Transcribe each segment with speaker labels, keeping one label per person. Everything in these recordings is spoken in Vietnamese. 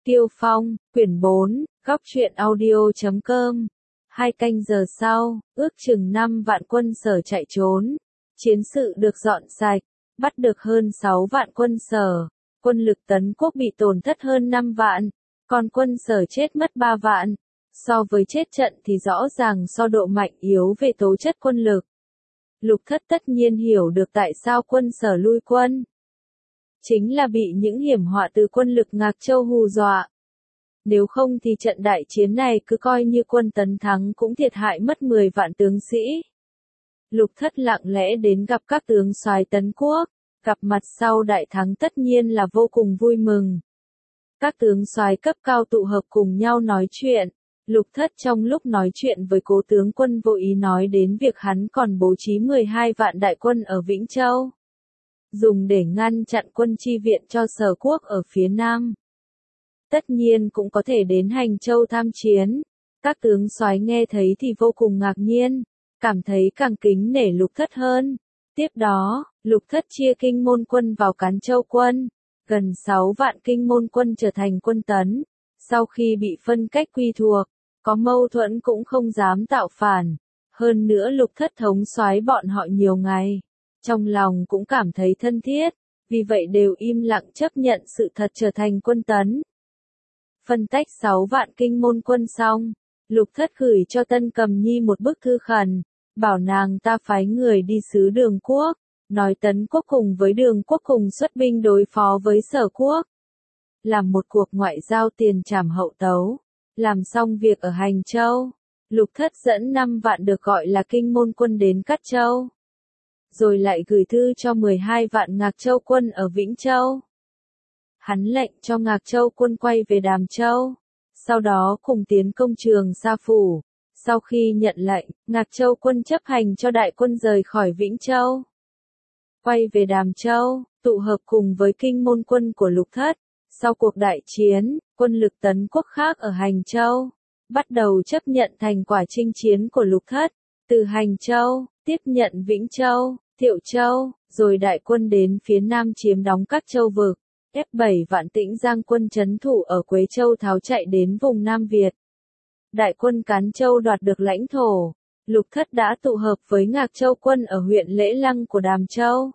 Speaker 1: Tiêu Phong, quyển 4, góc truyện audio.com. 2 canh giờ sau, ước chừng 5 vạn quân Sở chạy trốn. Chiến sự được dọn sạch, bắt được hơn 6 vạn quân Sở. Quân lực Tấn Quốc bị tổn thất hơn 5 vạn, còn quân Sở chết mất 3 vạn. So với chết trận thì rõ ràng so độ mạnh yếu về tố chất quân lực. Lục Thất tất nhiên hiểu được tại sao quân Sở lui quân. Chính là bị những hiểm họa từ quân lực Ngạc Châu hù dọa. Nếu không thì trận đại chiến này cứ coi như quân Tấn thắng cũng thiệt hại mất 10 vạn tướng sĩ. Lục Thất lặng lẽ đến gặp các tướng soái Tấn Quốc, gặp mặt sau đại thắng tất nhiên là vô cùng vui mừng. Các tướng soái cấp cao tụ hợp cùng nhau nói chuyện. Lục Thất trong lúc nói chuyện với Cố tướng quân vô ý nói đến việc hắn còn bố trí 12 vạn đại quân ở Vĩnh Châu, dùng để ngăn chặn quân chi viện cho Sở Quốc ở phía Nam. Tất nhiên cũng có thể đến Hành Châu tham chiến. Các tướng soái nghe thấy thì vô cùng ngạc nhiên, cảm thấy càng kính nể Lục Thất hơn. Tiếp đó, Lục Thất chia Kinh Môn quân vào Cán Châu quân, gần 6 vạn Kinh Môn quân trở thành quân Tấn. Sau khi bị phân cách quy thuộc, có mâu thuẫn cũng không dám tạo phản. Hơn nữa Lục Thất thống soái bọn họ nhiều ngày, trong lòng cũng cảm thấy thân thiết, vì vậy đều im lặng chấp nhận sự thật trở thành quân Tấn. Phân tách 6 vạn Kinh Môn quân xong, Lục Thất gửi cho Tân Cầm Nhi một bức thư khẩn, bảo nàng ta phái người đi sứ Đường Quốc, nói Tấn Quốc cùng với Đường Quốc cùng xuất binh đối phó với Sở Quốc. Làm một cuộc ngoại giao tiền trảm hậu tấu, làm xong việc ở Hành Châu, Lục Thất dẫn 5 vạn được gọi là Kinh Môn quân đến Cát Châu, rồi lại gửi thư cho 12 vạn Ngạc Châu quân ở Vĩnh Châu. Hắn lệnh cho Ngạc Châu quân quay về Đàm Châu, sau đó cùng tiến công Trường Sa Phủ. Sau khi nhận lệnh, Ngạc Châu quân chấp hành cho đại quân rời khỏi Vĩnh Châu, quay về Đàm Châu, tụ hợp cùng với Kinh Môn quân của Lục Thất. Sau cuộc đại chiến, quân lực Tấn Quốc khác ở Hành Châu bắt đầu chấp nhận thành quả chinh chiến của Lục Thất, từ Hành Châu tiếp nhận Vĩnh Châu, Thiệu Châu, rồi đại quân đến phía Nam chiếm đóng các châu vực, ép 7 vạn Tĩnh Giang quân trấn thủ ở Quế Châu tháo chạy đến vùng Nam Việt. Đại quân Cán Châu đoạt được lãnh thổ, Lục Thất đã tụ hợp với Ngạc Châu quân ở huyện Lễ Lăng của Đàm Châu.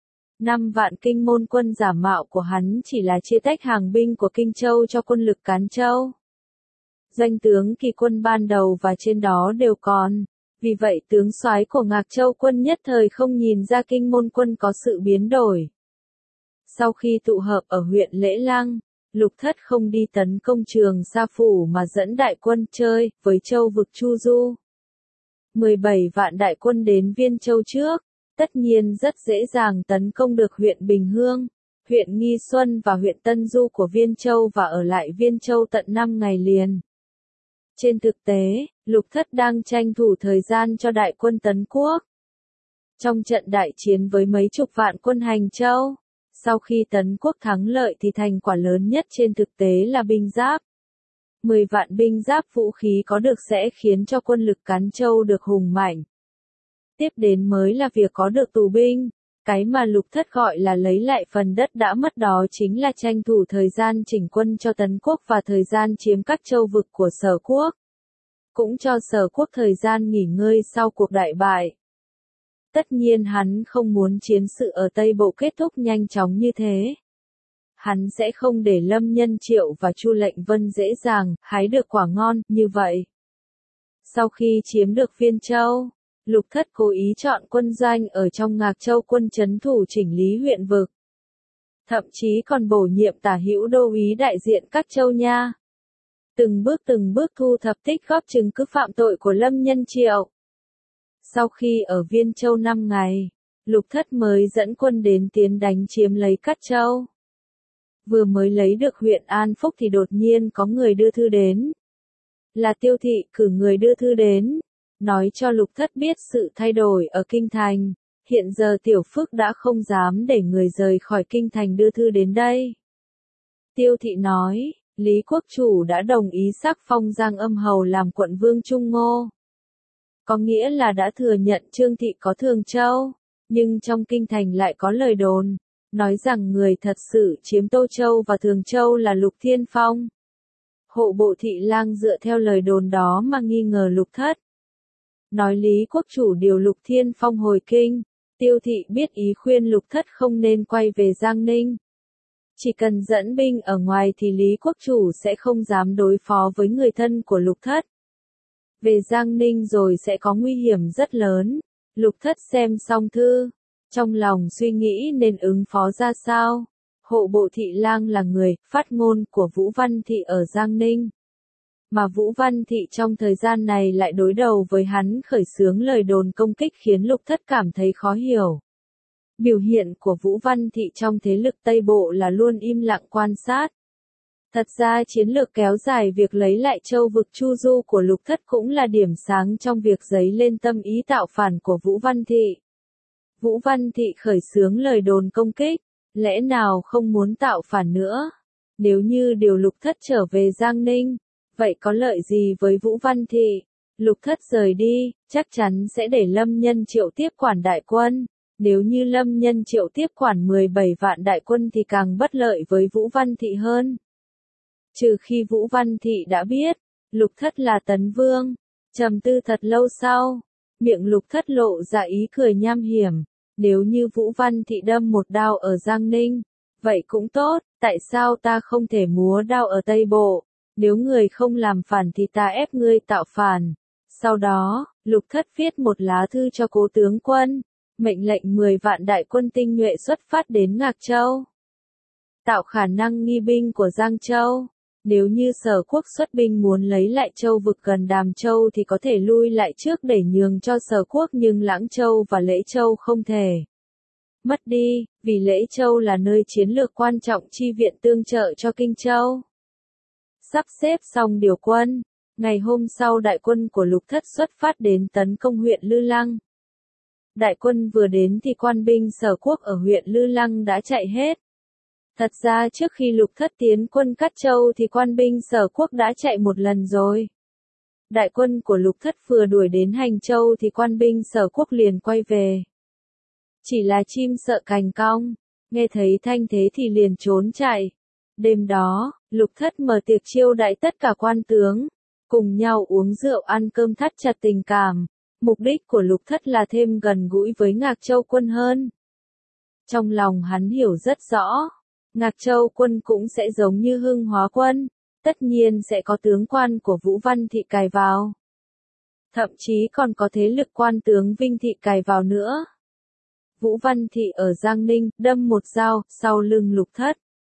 Speaker 1: 5 vạn Kinh Môn quân giả mạo của hắn chỉ là chia tách hàng binh của Kinh Châu cho quân lực Cán Châu. Danh tướng kỳ quân ban đầu và trên đó đều còn, vì vậy tướng soái của Ngạc Châu quân nhất thời không nhìn ra Kinh Môn quân có sự biến đổi. Sau khi tụ hợp ở huyện Lễ Lăng, Lục Thất không đi tấn công Trường Sa Phủ mà dẫn đại quân chơi với châu vực Chu Du. 17 vạn đại quân đến Viên Châu trước, tất nhiên rất dễ dàng tấn công được huyện Bình Hương, huyện Nghi Xuân và huyện Tân Du của Viên Châu và ở lại Viên Châu tận 5 ngày liền. Trên thực tế, Lục Thất đang tranh thủ thời gian cho đại quân Tấn Quốc. Trong trận đại chiến với mấy chục vạn quân Hành Châu, sau khi Tấn Quốc thắng lợi thì thành quả lớn nhất trên thực tế là binh giáp. 10 vạn binh giáp vũ khí có được sẽ khiến cho quân lực Cán Châu được hùng mạnh. Tiếp đến mới là việc có được tù binh, cái mà Lục Thất gọi là lấy lại phần đất đã mất đó chính là tranh thủ thời gian chỉnh quân cho Tấn Quốc và thời gian chiếm các châu vực của Sở Quốc. Cũng cho Sở Quốc thời gian nghỉ ngơi sau cuộc đại bại. Tất nhiên hắn không muốn chiến sự ở Tây Bộ kết thúc nhanh chóng như thế. Hắn sẽ không để Lâm Nhân Triệu và Chu Lệnh Vân dễ dàng hái được quả ngon như vậy. Sau khi chiếm được Viên Châu, Lục Thất cố ý chọn quân doanh ở trong Ngạc Châu quân trấn thủ chỉnh lý huyện vực. Thậm chí còn bổ nhiệm tả hữu đô úy đại diện các châu nha. Từng bước thu thập tích góp chứng cứ phạm tội của Lâm Nhân Triệu. Sau khi ở Viên Châu 5 ngày, Lục Thất mới dẫn quân đến tiến đánh chiếm lấy Cát Châu. Vừa mới lấy được huyện An Phúc thì đột nhiên có người đưa thư đến. Là Tiêu Thị cử người đưa thư đến, nói cho Lục Thất biết sự thay đổi ở Kinh Thành. Hiện giờ Tiểu Phước đã không dám để người rời khỏi Kinh Thành đưa thư đến đây. Tiêu Thị nói, Lý Quốc Chủ đã đồng ý sắc phong Giang Âm Hầu làm quận vương Trung Ngô. Có nghĩa là đã thừa nhận Trương Thị có Thường Châu, nhưng trong Kinh Thành lại có lời đồn, nói rằng người thật sự chiếm Tô Châu và Thường Châu là Lục Thiên Phong. Hộ bộ thị lang dựa theo lời đồn đó mà nghi ngờ Lục Thất. Nói Lý Quốc Chủ điều Lục Thiên Phong hồi kinh, Tiêu Thị biết ý khuyên Lục Thất không nên quay về Giang Ninh. Chỉ cần dẫn binh ở ngoài thì Lý Quốc Chủ sẽ không dám đối phó với người thân của Lục Thất. Về Giang Ninh rồi sẽ có nguy hiểm rất lớn. Lục Thất xem xong thư, trong lòng suy nghĩ nên ứng phó ra sao. Hộ bộ thị lang là người phát ngôn của Vũ Văn Thị ở Giang Ninh. Mà Vũ Văn Thị trong thời gian này lại đối đầu với hắn khởi xướng lời đồn công kích khiến Lục Thất cảm thấy khó hiểu. Biểu hiện của Vũ Văn Thị trong thế lực Tây Bộ là luôn im lặng quan sát. Thật ra chiến lược kéo dài việc lấy lại châu vực Chu Du của Lục Thất cũng là điểm sáng trong việc dấy lên tâm ý tạo phản của Vũ Văn Thị. Vũ Văn Thị khởi xướng lời đồn công kích, lẽ nào không muốn tạo phản nữa? Nếu như điều Lục Thất trở về Giang Ninh, vậy có lợi gì với Vũ Văn Thị? Lục Thất rời đi, chắc chắn sẽ để Lâm Nhân Triệu tiếp quản đại quân. Nếu như Lâm Nhân Triệu tiếp quản 17 vạn đại quân thì càng bất lợi với Vũ Văn Thị hơn. Trừ khi Vũ Văn Thị đã biết, Lục Thất là Tấn Vương. Trầm tư thật lâu sau, miệng Lục Thất lộ ra ý cười nham hiểm. Nếu như Vũ Văn Thị đâm một đao ở Giang Ninh, vậy cũng tốt, tại sao ta không thể múa đao ở Tây Bộ? Nếu người không làm phản thì ta ép ngươi tạo phản. Sau đó, Lục Thất viết một lá thư cho Cố tướng quân, mệnh lệnh 10 vạn đại quân tinh nhuệ xuất phát đến Ngạc Châu. Tạo khả năng nghi binh của Giang Châu. Nếu như Sở Quốc xuất binh muốn lấy lại châu vực gần Đàm Châu thì có thể lui lại trước để nhường cho Sở Quốc, nhưng Lãng Châu và Lễ Châu không thể mất đi, vì Lễ Châu là nơi chiến lược quan trọng chi viện tương trợ cho Kinh Châu. Sắp xếp xong điều quân, ngày hôm sau đại quân của Lục Thất xuất phát đến tấn công huyện Lư Lăng. Đại quân vừa đến thì quan binh Sở Quốc ở huyện Lư Lăng đã chạy hết. Thật ra trước khi Lục Thất tiến quân Cát Châu thì quan binh Sở Quốc đã chạy một lần rồi. Đại quân của Lục Thất vừa đuổi đến Hành Châu thì quan binh Sở Quốc liền quay về. Chỉ là chim sợ cành cong, nghe thấy thanh thế thì liền trốn chạy. Đêm đó, Lục Thất mở tiệc chiêu đãi tất cả quan tướng, cùng nhau uống rượu ăn cơm thắt chặt tình cảm. Mục đích của Lục Thất là thêm gần gũi với Ngạc Châu quân hơn. Trong lòng hắn hiểu rất rõ, Ngạc Châu quân cũng sẽ giống như Hưng Hóa quân, tất nhiên sẽ có tướng quan của Vũ Văn Thị cài vào. Thậm chí còn có thế lực quan tướng Vinh Thị cài vào nữa. Vũ Văn Thị ở Giang Ninh đâm một dao sau lưng Lục Thất.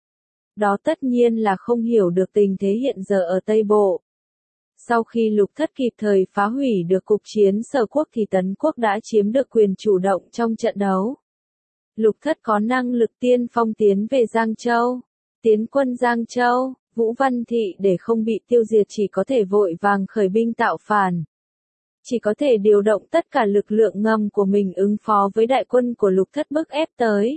Speaker 1: Đó tất nhiên là không hiểu được tình thế hiện giờ ở Tây Bộ. Sau khi Lục Thất kịp thời phá hủy được cục chiến Sở Quốc thì Tấn Quốc đã chiếm được quyền chủ động trong trận đấu. Lục Thất có năng lực tiên phong tiến về Giang Châu. Tiến quân Giang Châu, Vũ Văn Thị để không bị tiêu diệt chỉ có thể vội vàng khởi binh tạo phản. Chỉ có thể điều động tất cả lực lượng ngầm của mình ứng phó với đại quân của Lục Thất bức ép tới.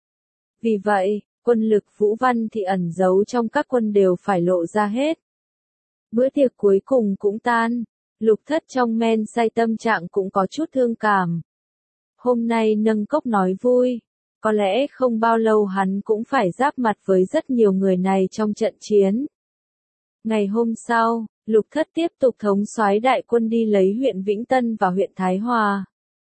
Speaker 1: Vì vậy, quân lực Vũ Văn Thị ẩn giấu trong các quân đều phải lộ ra hết. Bữa tiệc cuối cùng cũng tan, Lục Thất trong men say tâm trạng cũng có chút thương cảm. Hôm nay nâng cốc nói vui, có lẽ không bao lâu hắn cũng phải giáp mặt với rất nhiều người này trong trận chiến. Ngày hôm sau, Lục Thất tiếp tục thống soái đại quân đi lấy huyện Vĩnh Tân và huyện Thái Hòa.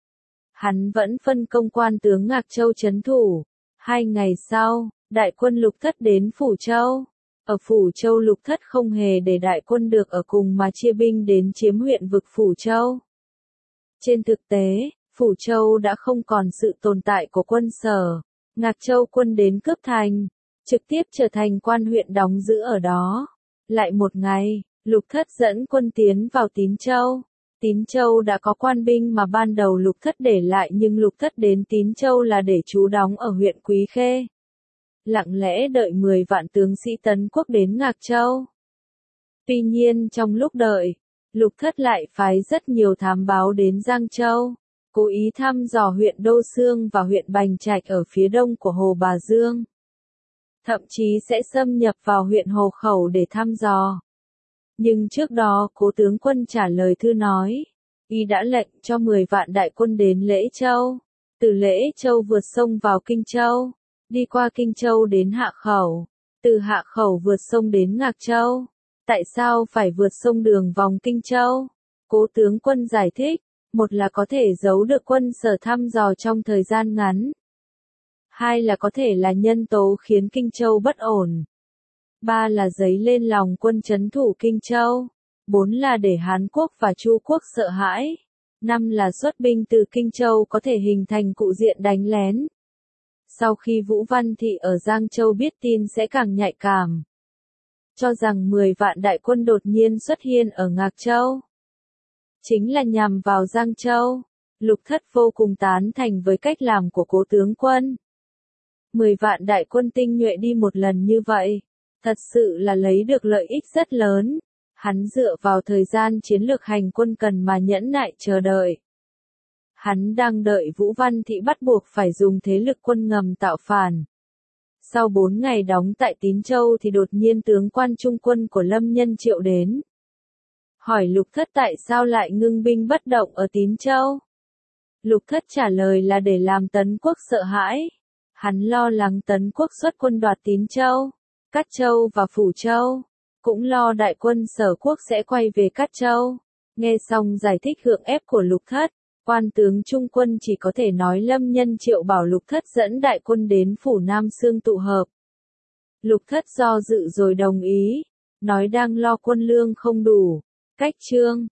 Speaker 1: Hắn vẫn phân công quan tướng Ngạc Châu trấn thủ. 2 ngày sau, đại quân Lục Thất đến Phủ Châu. Ở Phủ Châu Lục Thất không hề để đại quân được ở cùng mà chia binh đến chiếm huyện vực Phủ Châu. Trên thực tế, Phủ Châu đã không còn sự tồn tại của quân Sở. Ngạc Châu quân đến cướp thành, trực tiếp trở thành quan huyện đóng giữ ở đó. Lại một ngày, Lục Thất dẫn quân tiến vào Tín Châu. Tín Châu đã có quan binh mà ban đầu Lục Thất để lại, nhưng Lục Thất đến Tín Châu là để trú đóng ở huyện Quý Khê. Lặng lẽ đợi 10 vạn tướng sĩ Tấn Quốc đến Ngạc Châu. Tuy nhiên trong lúc đợi, Lục Thất lại phái rất nhiều thám báo đến Giang Châu, cố ý thăm dò huyện Đô Xương và huyện Bành Trạch ở phía đông của Hồ Bà Dương. Thậm chí sẽ xâm nhập vào huyện Hồ Khẩu để thăm dò. Nhưng trước đó Cố tướng quân trả lời thư nói, y đã lệnh cho 10 vạn đại quân đến Lễ Châu, từ Lễ Châu vượt sông vào Kinh Châu, đi qua Kinh Châu đến Hạ Khẩu, từ Hạ Khẩu vượt sông đến Ngạc Châu, Tại sao phải vượt sông đường vòng Kinh Châu? Cố tướng quân giải thích, một là có thể giấu được quân Sở thăm dò trong thời gian ngắn. Hai là có thể là nhân tố khiến Kinh Châu bất ổn. Ba là dấy lên lòng quân trấn thủ Kinh Châu. Bốn là để Hán quốc và Chu quốc sợ hãi. Năm là xuất binh từ Kinh Châu có thể hình thành cục diện đánh lén. Sau khi Vũ Văn Thị ở Giang Châu biết tin sẽ càng nhạy cảm. Cho rằng 10 vạn đại quân đột nhiên xuất hiện ở Ngạc Châu. Chính là nhằm vào Giang Châu. Lục Thất vô cùng tán thành với cách làm của cố tướng quân. 10 vạn đại quân tinh nhuệ đi một lần như vậy, thật sự là lấy được lợi ích rất lớn. Hắn dựa vào thời gian chiến lược hành quân cần mà nhẫn nại chờ đợi. Hắn đang đợi Vũ Văn Thị bắt buộc phải dùng thế lực quân ngầm tạo phản. Sau 4 ngày đóng tại Tín Châu thì đột nhiên tướng quan trung quân của Lâm Nhân Triệu đến. Hỏi Lục Thất tại sao lại ngưng binh bất động ở Tín Châu? Lục Thất trả lời là để làm Tấn quốc sợ hãi. Hắn lo lắng Tấn quốc xuất quân đoạt Tín Châu, Cát Châu và Phủ Châu. Cũng lo đại quân Sở quốc sẽ quay về Cát Châu. Nghe xong giải thích gượng ép của Lục Thất, quan tướng trung quân chỉ có thể nói Lâm Nhân Triệu bảo Lục Thất dẫn đại quân đến Phủ Nam Xương tụ hợp. Lục Thất do dự rồi đồng ý, nói đang lo quân lương không đủ. Cách chương